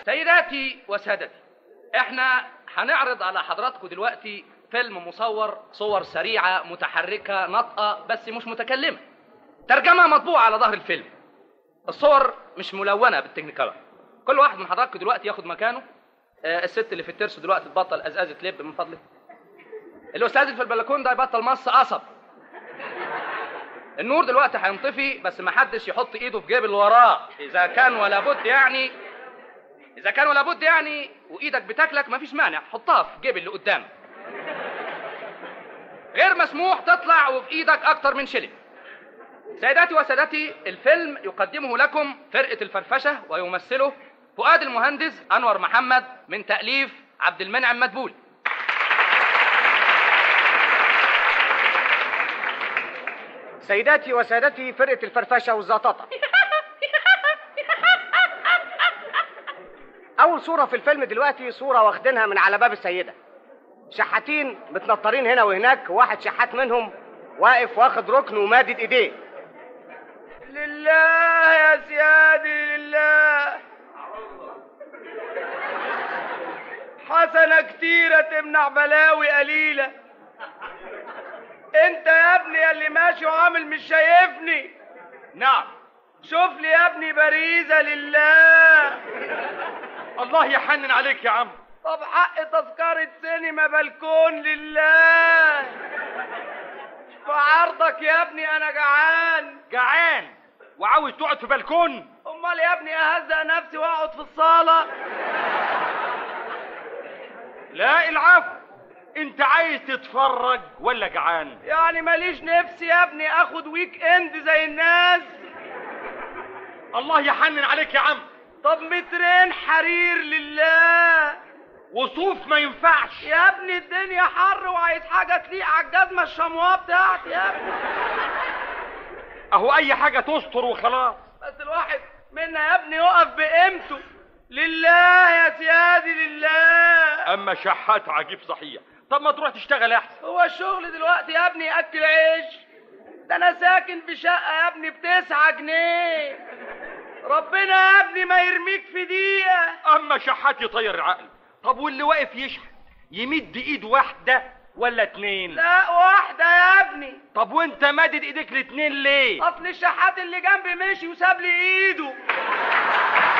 سيداتي وسادتي، احنا هنعرض على حضراتكم دلوقتي فيلم مصور، صور سريعة متحركة ناطقة بس مش متكلمة، ترجمة مطبوعة على ظهر الفيلم. الصور مش ملونة بالتكنيكالر. كل واحد من حضراتكم دلوقتي ياخد مكانه. الست اللي في الترس دلوقتي تبطل ازازة لب من فضلك. الاستاذ اللي في البلكون ده يبطل مص قصب. النور دلوقتي هينطفي بس ما حدش يحط ايده في جيب اللي وراه، اذا كان ولا بد يعني وايدك بتاكلك مفيش مانع، حطها في جيب اللي قدامك. غير مسموح تطلع وفي ايدك اكتر من شلن. سيداتي وسادتي، الفيلم يقدمه لكم فرقة الفرفشة ويمثله فؤاد المهندس انور محمد من تأليف عبد المنعم مدبول. سيداتي وسادتي، فرقة الفرفشة والزطاطة. أول صورة في الفيلم دلوقتي صورة واخدينها من على باب السيدة. شحاتين متنطرين هنا وهناك، واحد شحات منهم واقف واخد ركن ومادد ايديه. لله يا سيادي لله، حسنة كتيرة تمنع بلاوي قليلة. انت يا ابني اللي ماشي وعامل مش شايفني. نعم. شوف لي يا ابني باريزة لله. الله يحنن عليك يا عم. طب حق تذكرة سينما بلكون لله. في عرضك يا ابني انا جعان وعاوز تقعد في بلكون؟ امال يا ابني اهزق نفسي واقعد في الصالة؟ لا العفو، انت عايز تتفرج ولا جعان؟ يعني ماليش نفسي يا ابني اخد ويك اند زي الناس. الله يحنن عليك يا عم. طب مترين حرير لله. وصوف ما ينفعش يا ابني، الدنيا حر وعايز حاجة تليق على الجزمة الشمواه بتاعتي يا ابني. اهو اي حاجة تستر وخلاص. بس الواحد منا يا ابني يقف بقيمته لله يا سيادي لله. اما شحات عجيب صحيح. طب ما تروح تشتغل احسن. هو الشغل دلوقتي يا ابني ياكل عيش؟ ده انا ساكن في شقة يا ابني ب9 جنيه. ربنا يا ابني ما يرميك في دقيقة. اما شحات يطير العقل. طب واللي واقف يشحت يمد ايد واحدة ولا 2؟ لا، واحدة يا ابني. طب وانت مادد ايديك ال2 ليه؟ اصل الشحات اللي جنبي مشي وساب لي ايده.